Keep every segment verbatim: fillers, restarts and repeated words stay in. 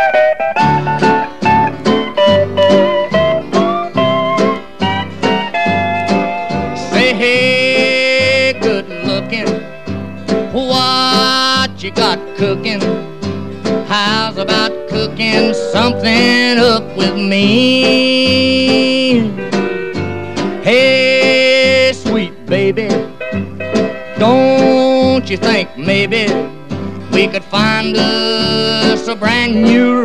Say, hey, good looking, what you got cooking? How's about cooking something up with me? Hey, sweet baby, don't you think maybe we could find us a brand new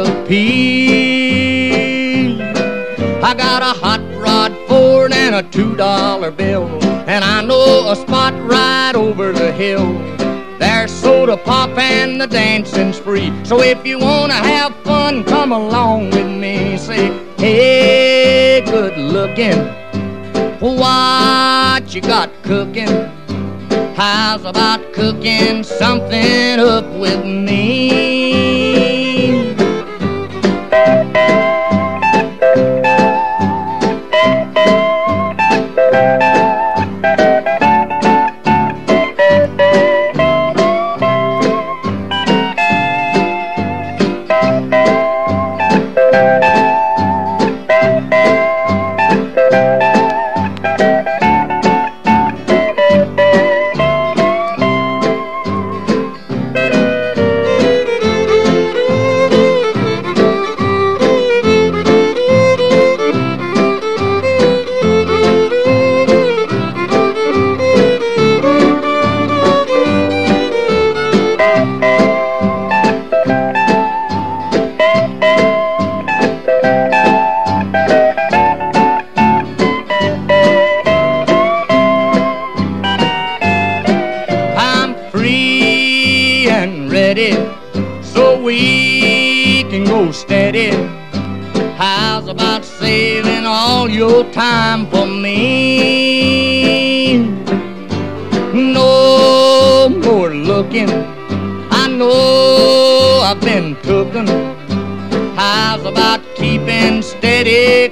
recipe? I got a hot rod Ford and a two dollar bill, and I know a spot right over the hill. There's soda pop and the dancing's free. So if you wanna have fun, come along with me. Say, hey, good looking, what you got cooking? How's about cooking something up with me? So we can go steady. How's about saving all your time for me? No more looking, I know I've been cooking. How's about keeping steady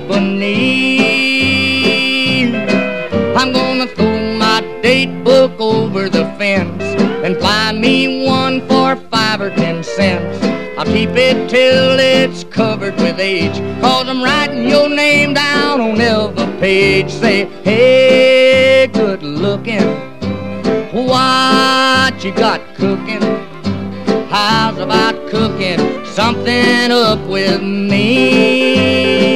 company? I'm gonna throw my date book over the fence and buy me one for five or ten cents. I'll keep it till it's covered with age, cause I'm writing your name down on every page. Say, hey, good looking, what you got cooking? How's about cooking something up with me?